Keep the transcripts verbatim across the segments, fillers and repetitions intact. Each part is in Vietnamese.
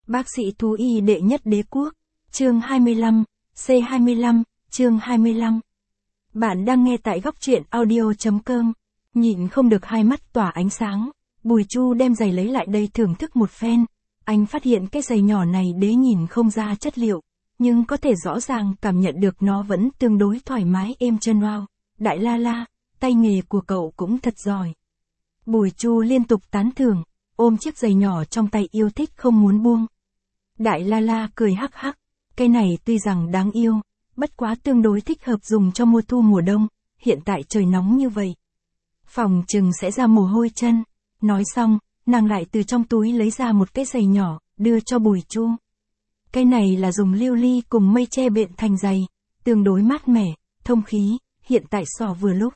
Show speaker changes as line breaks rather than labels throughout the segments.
Bác sĩ thú y đệ nhất đế quốc, chương hai mươi lăm, C hai mươi lăm, chương hai mươi lăm. Bạn đang nghe tại góc truyện audio.com, nhịn không được hai mắt tỏa ánh sáng, Bùi Chu đem giày lấy lại đây thưởng thức một phen. Anh phát hiện cái giày nhỏ này đế nhìn không ra chất liệu, nhưng có thể rõ ràng cảm nhận được nó vẫn tương đối thoải mái êm chân. Wow, Đại La La, tay nghề của cậu cũng thật giỏi. Bùi Chu liên tục tán thưởng, ôm chiếc giày nhỏ trong tay yêu thích không muốn buông. Đại La La cười hắc hắc, cái này tuy rằng đáng yêu, bất quá tương đối thích hợp dùng cho mùa thu mùa đông, hiện tại trời nóng như vậy. Phòng chừng sẽ ra mồ hôi chân. Nói xong, nàng lại từ trong túi lấy ra một cái giày nhỏ, đưa cho Bùi Chu. Cái này là dùng lưu ly cùng mây tre bện thành giày, tương đối mát mẻ, thông khí, hiện tại xỏ vừa lúc.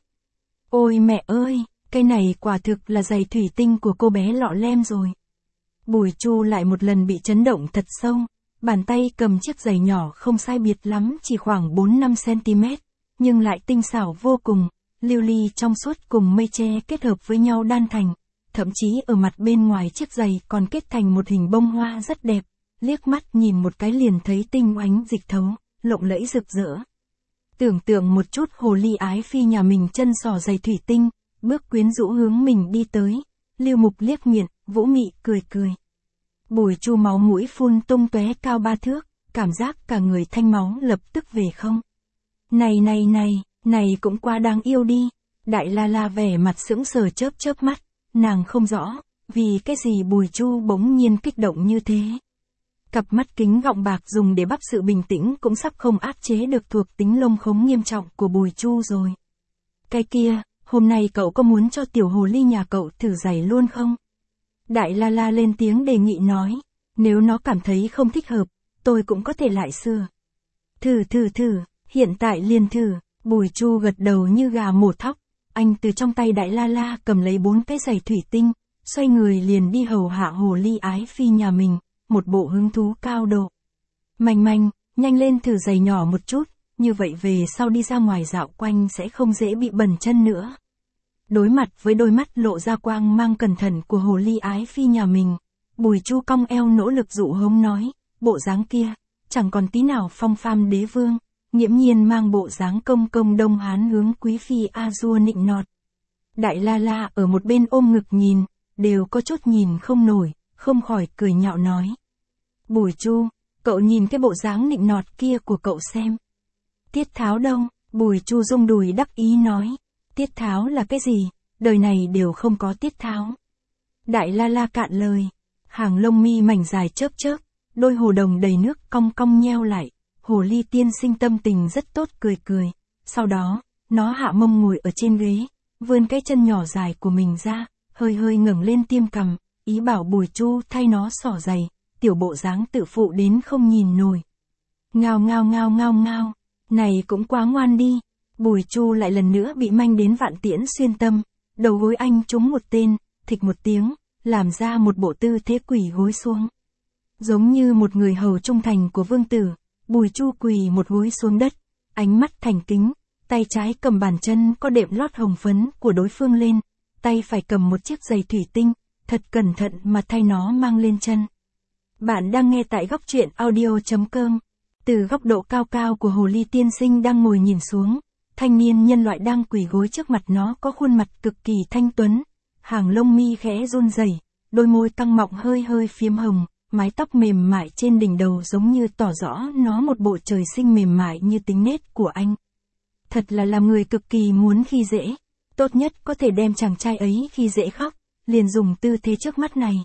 Ôi mẹ ơi, cái này quả thực là giày thủy tinh của cô bé lọ lem rồi. Bùi Chu lại một lần bị chấn động thật sâu, bàn tay cầm chiếc giày nhỏ không sai biệt lắm chỉ khoảng bốn năm xăng-ti-mét, nhưng lại tinh xảo vô cùng, lưu ly trong suốt cùng mây tre kết hợp với nhau đan thành, thậm chí ở mặt bên ngoài chiếc giày còn kết thành một hình bông hoa rất đẹp, liếc mắt nhìn một cái liền thấy tinh oánh dịch thấu, lộng lẫy rực rỡ. Tưởng tượng một chút hồ ly ái phi nhà mình chân sỏ giày thủy tinh, bước quyến rũ hướng mình đi tới, Lưu Mục liếc miệng, Vũ Mị cười cười. Bùi Chu máu mũi phun tung tóe cao ba thước, cảm giác cả người thanh máu lập tức về không. Này này này, này cũng quá đáng yêu đi. Đại La La vẻ mặt sững sờ chớp chớp mắt, nàng không rõ, vì cái gì Bùi Chu bỗng nhiên kích động như thế. Cặp mắt kính gọng bạc dùng để bắp sự bình tĩnh cũng sắp không áp chế được thuộc tính lông khống nghiêm trọng của Bùi Chu rồi. Cái kia, hôm nay cậu có muốn cho tiểu hồ ly nhà cậu thử giày luôn không? Đại La La lên tiếng đề nghị nói, nếu nó cảm thấy không thích hợp, tôi cũng có thể lại sửa. Thử thử thử, hiện tại liền thử. Bùi Chu gật đầu như gà mổ thóc, anh từ trong tay Đại La La cầm lấy bốn cái giày thủy tinh, xoay người liền đi hầu hạ hồ ly ái phi nhà mình, một bộ hứng thú cao độ. Manh manh, nhanh lên thử giày nhỏ một chút, như vậy về sau đi ra ngoài dạo quanh sẽ không dễ bị bẩn chân nữa. Đối mặt với đôi mắt lộ ra quang mang cẩn thận của hồ ly ái phi nhà mình, Bùi Chu cong eo nỗ lực dụ hống nói, bộ dáng kia, chẳng còn tí nào phong pham đế vương, nghiễm nhiên mang bộ dáng công công Đông Hán hướng quý phi A-dua nịnh nọt. Đại La La ở một bên ôm ngực nhìn, đều có chút nhìn không nổi, không khỏi cười nhạo nói. Bùi Chu, cậu nhìn cái bộ dáng nịnh nọt kia của cậu xem. Tiết tháo đâu? Bùi Chu rung đùi đắc ý nói. Tiết tháo là cái gì? Đời này đều không có tiết tháo. Đại La La cạn lời. Hàng lông mi mảnh dài chớp chớp, đôi hồ đồng đầy nước cong cong nheo lại. Hồ ly tiên sinh tâm tình rất tốt cười cười. Sau đó, nó hạ mông ngồi ở trên ghế, vươn cái chân nhỏ dài của mình ra, hơi hơi ngẩng lên tiêm cằm, ý bảo Bùi Chu thay nó xỏ giày, tiểu bộ dáng tự phụ đến không nhìn nổi. Ngao ngao ngao ngao ngao, này cũng quá ngoan đi. Bùi Chu lại lần nữa bị manh đến vạn tiễn xuyên tâm, đầu gối anh trúng một tên, thịch một tiếng, làm ra một bộ tư thế quỳ gối xuống. Giống như một người hầu trung thành của vương tử, Bùi Chu quỳ một gối xuống đất, ánh mắt thành kính, tay trái cầm bàn chân có đệm lót hồng phấn của đối phương lên, tay phải cầm một chiếc giày thủy tinh, thật cẩn thận mà thay nó mang lên chân. Bạn đang nghe tại góc truyện audio.com, từ góc độ cao cao của hồ ly tiên sinh đang ngồi nhìn xuống, thanh niên nhân loại đang quỳ gối trước mặt nó có khuôn mặt cực kỳ thanh tuấn, hàng lông mi khẽ run rẩy, đôi môi căng mọng hơi hơi phiếm hồng, mái tóc mềm mại trên đỉnh đầu giống như tỏ rõ nó một bộ trời sinh mềm mại như tính nết của anh. Thật là làm người cực kỳ muốn khi dễ, tốt nhất có thể đem chàng trai ấy khi dễ khóc, liền dùng tư thế trước mắt này.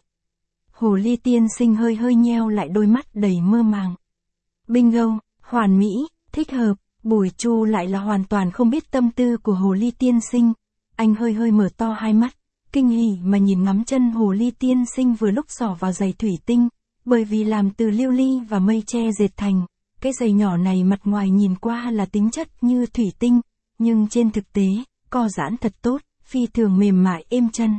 Hồ ly tiên sinh hơi hơi nheo lại đôi mắt đầy mơ màng. Bingo, hoàn mỹ, thích hợp. Bùi Chu lại là hoàn toàn không biết tâm tư của hồ ly tiên sinh. Anh hơi hơi mở to hai mắt, kinh hỉ mà nhìn ngắm chân hồ ly tiên sinh vừa lúc xỏ vào giày thủy tinh, bởi vì làm từ lưu ly và mây tre dệt thành. Cái giày nhỏ này mặt ngoài nhìn qua là tính chất như thủy tinh, nhưng trên thực tế, co giãn thật tốt, phi thường mềm mại êm chân.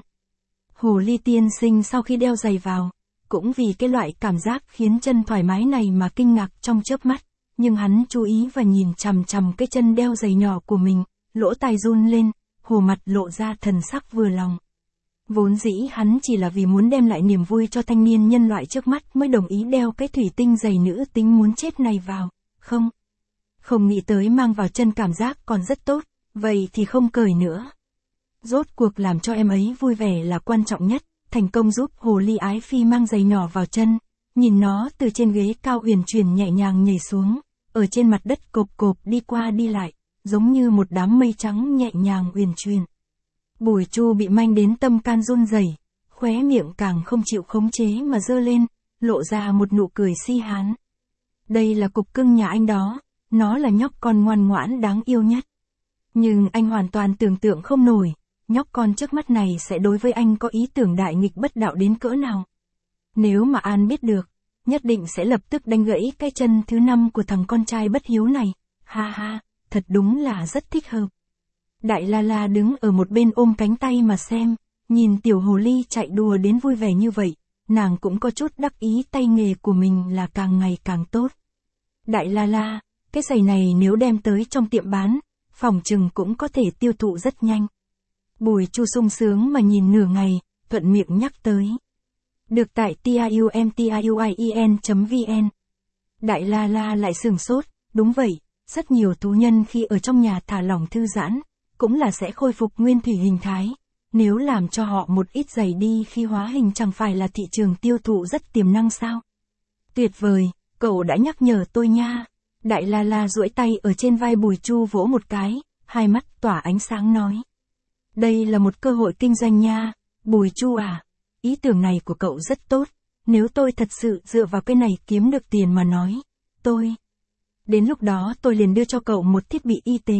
Hồ ly tiên sinh sau khi đeo giày vào, cũng vì cái loại cảm giác khiến chân thoải mái này mà kinh ngạc trong chớp mắt, nhưng hắn chú ý và nhìn chằm chằm cái chân đeo giày nhỏ của mình, lỗ tai run lên, hồ mặt lộ ra thần sắc vừa lòng. Vốn dĩ hắn chỉ là vì muốn đem lại niềm vui cho thanh niên nhân loại trước mắt mới đồng ý đeo cái thủy tinh giày nữ tính muốn chết này vào, không? Không nghĩ tới mang vào chân cảm giác còn rất tốt, vậy thì không cởi nữa. Rốt cuộc làm cho em ấy vui vẻ là quan trọng nhất, thành công giúp hồ ly ái phi mang giày nhỏ vào chân, nhìn nó từ trên ghế cao uyển chuyển nhẹ nhàng nhảy xuống, ở trên mặt đất cộp cộp đi qua đi lại, giống như một đám mây trắng nhẹ nhàng uyển chuyển. Bùi Chu bị manh đến tâm can run rẩy, khóe miệng càng không chịu khống chế mà giơ lên, lộ ra một nụ cười si hán. Đây là cục cưng nhà anh đó, nó là nhóc con ngoan ngoãn đáng yêu nhất. Nhưng anh hoàn toàn tưởng tượng không nổi, nhóc con trước mắt này sẽ đối với anh có ý tưởng đại nghịch bất đạo đến cỡ nào. Nếu mà An biết được, nhất định sẽ lập tức đánh gãy cái chân thứ năm của thằng con trai bất hiếu này, ha ha, thật đúng là rất thích hợp. Đại La La đứng ở một bên ôm cánh tay mà xem, nhìn tiểu hồ ly chạy đùa đến vui vẻ như vậy, nàng cũng có chút đắc ý tay nghề của mình là càng ngày càng tốt. Đại La La, cái giày này nếu đem tới trong tiệm bán, phòng chừng cũng có thể tiêu thụ rất nhanh. Bùi Chu sung sướng mà nhìn nửa ngày, thuận miệng nhắc tới. Được tại tiumtien chấm vn. Đại La La lại sửng sốt, đúng vậy, rất nhiều thú nhân khi ở trong nhà thả lỏng thư giãn, cũng là sẽ khôi phục nguyên thủy hình thái. Nếu làm cho họ một ít giày đi khi hóa hình chẳng phải là thị trường tiêu thụ rất tiềm năng sao? Tuyệt vời, cậu đã nhắc nhở tôi nha. Đại La La duỗi tay ở trên vai Bùi Chu vỗ một cái, hai mắt tỏa ánh sáng nói. Đây là một cơ hội kinh doanh nha, Bùi Chu à. Ý tưởng này của cậu rất tốt, nếu tôi thật sự dựa vào cái này kiếm được tiền mà nói, tôi. Đến lúc đó tôi liền đưa cho cậu một thiết bị y tế.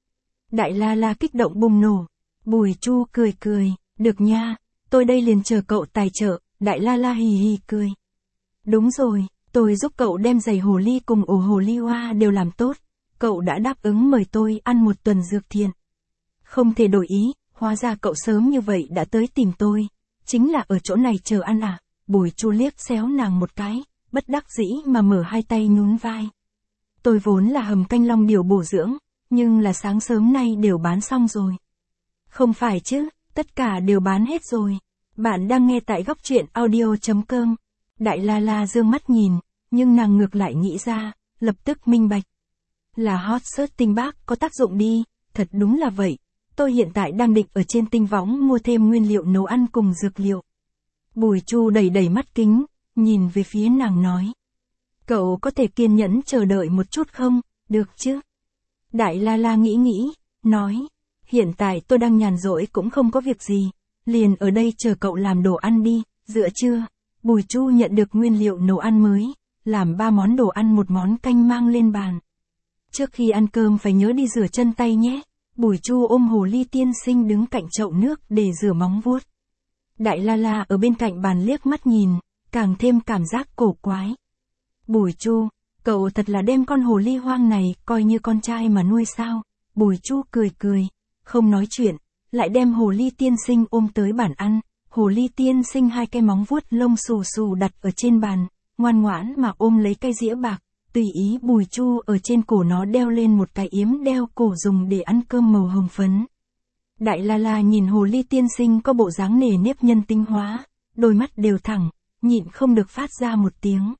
Đại La La kích động bùng nổ. Bùi Chu cười cười, được nha, tôi đây liền chờ cậu tài trợ. Đại La La hì hì cười. Đúng rồi, tôi giúp cậu đem giày hồ ly cùng ổ hồ ly hoa đều làm tốt. Cậu đã đáp ứng mời tôi ăn một tuần dược thiện. Không thể đổi ý, hóa ra cậu sớm như vậy đã tới tìm tôi. Chính là ở chỗ này chờ ăn à? Bùi Chu liếc xéo nàng một cái, bất đắc dĩ mà mở hai tay nhún vai. Tôi vốn là hầm canh long điều bổ dưỡng, nhưng là sáng sớm nay đều bán xong rồi. Không phải chứ, tất cả đều bán hết rồi. Bạn đang nghe tại góc truyện audio chấm com. Đại La La dương mắt nhìn, nhưng nàng ngược lại nghĩ ra, lập tức minh bạch. Là hot search tinh bác có tác dụng đi, thật đúng là vậy. Tôi hiện tại đang định ở trên tinh võng mua thêm nguyên liệu nấu ăn cùng dược liệu. Bùi Chu đẩy đẩy mắt kính, nhìn về phía nàng nói. Cậu có thể kiên nhẫn chờ đợi một chút không, được chứ? Đại La La nghĩ nghĩ, nói. Hiện tại tôi đang nhàn rỗi cũng không có việc gì, liền ở đây chờ cậu làm đồ ăn đi, dựa chưa? Bùi Chu nhận được nguyên liệu nấu ăn mới, làm ba món đồ ăn một món canh mang lên bàn. Trước khi ăn cơm phải nhớ đi rửa chân tay nhé. Bùi Chu ôm hồ ly tiên sinh đứng cạnh chậu nước để rửa móng vuốt. Đại La La ở bên cạnh bàn liếc mắt nhìn, càng thêm cảm giác cổ quái. Bùi Chu, cậu thật là đem con hồ ly hoang này coi như con trai mà nuôi sao? Bùi Chu cười cười, không nói chuyện, lại đem hồ ly tiên sinh ôm tới bàn ăn. Hồ ly tiên sinh hai cái móng vuốt lông xù xù đặt ở trên bàn, ngoan ngoãn mà ôm lấy cái dĩa bạc. Tùy ý Bùi Chu ở trên cổ nó đeo lên một cái yếm đeo cổ dùng để ăn cơm màu hồng phấn. Đại La La nhìn hồ ly tiên sinh có bộ dáng nề nếp nhân tính hóa, đôi mắt đều thẳng, nhịn không được phát ra một tiếng.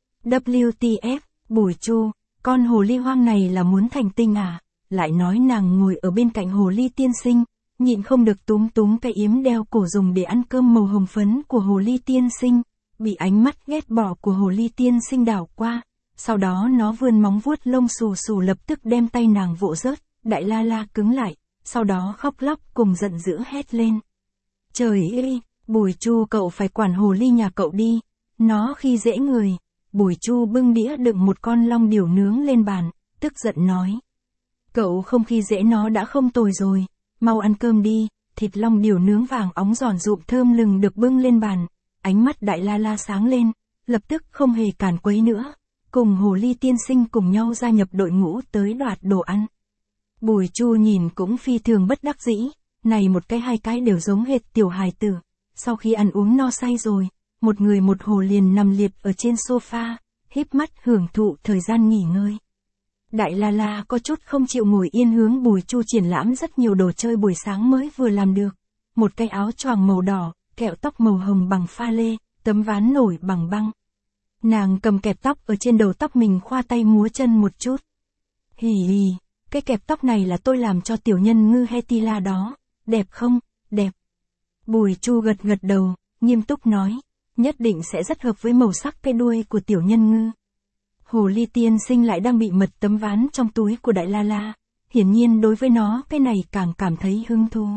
vê kép tê, Bùi Chu, con hồ ly hoang này là muốn thành tinh à? Lại nói nàng ngồi ở bên cạnh hồ ly tiên sinh, nhịn không được túm túm cái yếm đeo cổ dùng để ăn cơm màu hồng phấn của hồ ly tiên sinh, bị ánh mắt ghét bỏ của hồ ly tiên sinh đảo qua. Sau đó nó vươn móng vuốt lông xù xù lập tức đem tay nàng vỗ rớt, Đại La La cứng lại, sau đó khóc lóc cùng giận dữ hét lên. Trời ơi, Bùi Chu cậu phải quản hồ ly nhà cậu đi, nó khi dễ người. Bùi Chu bưng đĩa đựng một con long điểu nướng lên bàn, tức giận nói. Cậu không khi dễ nó đã không tồi rồi, mau ăn cơm đi. Thịt long điểu nướng vàng óng giòn rụm thơm lừng được bưng lên bàn, ánh mắt Đại La La sáng lên, lập tức không hề cản quấy nữa. Cùng hồ ly tiên sinh cùng nhau gia nhập đội ngũ tới đoạt đồ ăn. Bùi Chu nhìn cũng phi thường bất đắc dĩ, này một cái hai cái đều giống hệt tiểu hài tử. Sau khi ăn uống no say rồi, một người một hồ liền nằm liệt ở trên sofa, híp mắt hưởng thụ thời gian nghỉ ngơi. Đại La La có chút không chịu ngồi yên hướng Bùi Chu triển lãm rất nhiều đồ chơi buổi sáng mới vừa làm được. một cái áo choàng màu đỏ, kẹo tóc màu hồng bằng pha lê, tấm ván nổi bằng băng. Nàng cầm kẹp tóc ở trên đầu tóc mình khoa tay múa chân một chút. Hì hì, cái kẹp tóc này là tôi làm cho tiểu nhân ngư Hetila đó, đẹp không, đẹp. Bùi Chu gật gật đầu, nghiêm túc nói, nhất định sẽ rất hợp với màu sắc cái đuôi của tiểu nhân ngư. Hồ ly tiên sinh lại đang bị mật tấm ván trong túi của Đại La La, hiển nhiên đối với nó cái này càng cảm thấy hứng thú.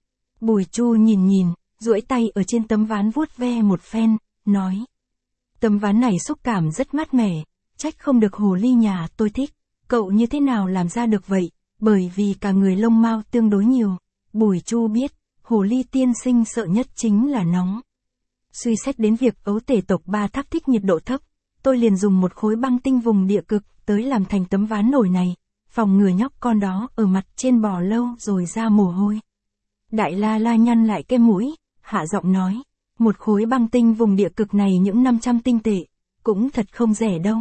Bùi Chu nhìn nhìn, duỗi tay ở trên tấm ván vuốt ve một phen, nói. Tấm ván này xúc cảm rất mát mẻ, trách không được hồ ly nhà tôi thích, cậu như thế nào làm ra được vậy, bởi vì cả người lông mao tương đối nhiều. Bùi Chu biết, hồ ly tiên sinh sợ nhất chính là nóng. Suy xét đến việc ấu tể tộc Ba Tháp thích nhiệt độ thấp, tôi liền dùng một khối băng tinh vùng địa cực tới làm thành tấm ván nổi này, phòng ngừa nhóc con đó ở mặt trên bò lâu rồi ra mồ hôi. Đại La La nhăn lại cái mũi, hạ giọng nói, một khối băng tinh vùng địa cực này những năm trăm tinh tệ, cũng thật không rẻ đâu.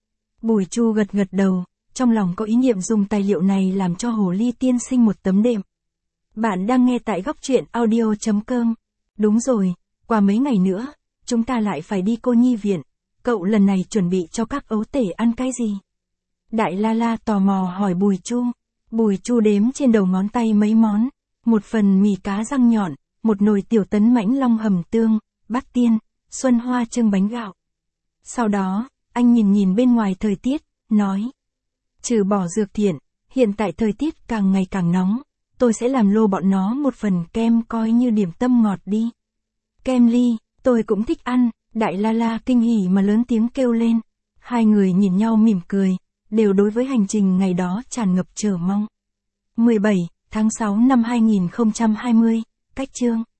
Bùi Chu gật gật đầu, trong lòng có ý niệm dùng tài liệu này làm cho hồ ly tiên sinh một tấm đệm. Bạn đang nghe tại góc truyện audio chấm com. Đúng rồi, qua mấy ngày nữa, chúng ta lại phải đi cô nhi viện, cậu lần này chuẩn bị cho các ấu tể ăn cái gì? Đại La La tò mò hỏi Bùi Chu. Bùi Chu đếm trên đầu ngón tay mấy món, một phần mì cá răng nhọn, một nồi tiểu tấn mãnh long hầm tương, bát tiên, xuân hoa trưng bánh gạo. Sau đó, anh nhìn nhìn bên ngoài thời tiết, nói. Trừ bỏ dược thiện, hiện tại thời tiết càng ngày càng nóng, tôi sẽ làm lô bọn nó một phần kem coi như điểm tâm ngọt đi. Kem ly, tôi cũng thích ăn, Đại La La kinh hỉ mà lớn tiếng kêu lên. Hai người nhìn nhau mỉm cười, đều đối với hành trình ngày đó tràn ngập chờ mong. mười bảy tháng sáu năm hai nghìn không trăm hai mươi, cách chương.